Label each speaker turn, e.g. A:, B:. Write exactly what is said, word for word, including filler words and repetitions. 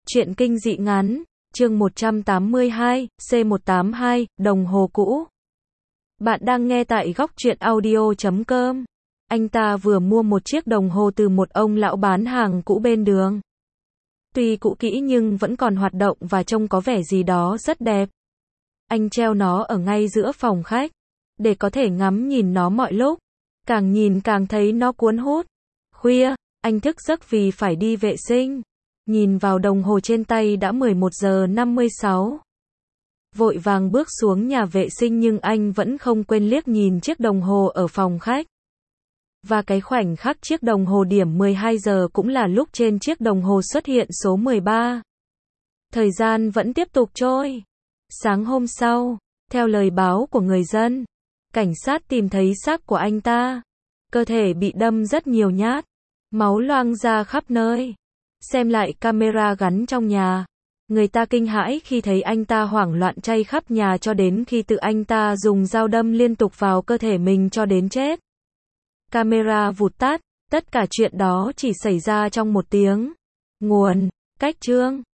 A: Truyện kinh dị ngắn, chương một trăm tám mươi hai, C một tám hai, đồng hồ cũ. Bạn đang nghe tại góc truyện audio chấm com. Anh ta vừa mua một chiếc đồng hồ từ một ông lão bán hàng cũ bên đường. Tuy cũ kỹ nhưng vẫn còn hoạt động và trông có vẻ gì đó rất đẹp. Anh treo nó ở ngay giữa phòng khách, để có thể ngắm nhìn nó mọi lúc. Càng nhìn càng thấy nó cuốn hút. Khuya, anh thức giấc vì phải đi vệ sinh. Nhìn vào đồng hồ trên tay đã mười một giờ năm mươi sáu. Vội vàng bước xuống nhà vệ sinh nhưng anh vẫn không quên liếc nhìn chiếc đồng hồ ở phòng khách. Và cái khoảnh khắc chiếc đồng hồ điểm mười hai giờ cũng là lúc trên chiếc đồng hồ xuất hiện số mười ba. Thời gian vẫn tiếp tục trôi. Sáng hôm sau, theo lời báo của người dân, cảnh sát tìm thấy xác của anh ta. Cơ thể bị đâm rất nhiều nhát, máu loang ra khắp nơi. Xem lại camera gắn trong nhà, người ta kinh hãi khi thấy anh ta hoảng loạn chay khắp nhà cho đến khi tự anh ta dùng dao đâm liên tục vào cơ thể mình cho đến chết. Camera vụt tắt, tất cả chuyện đó chỉ xảy ra trong một tiếng. Nguồn: Cách Chương.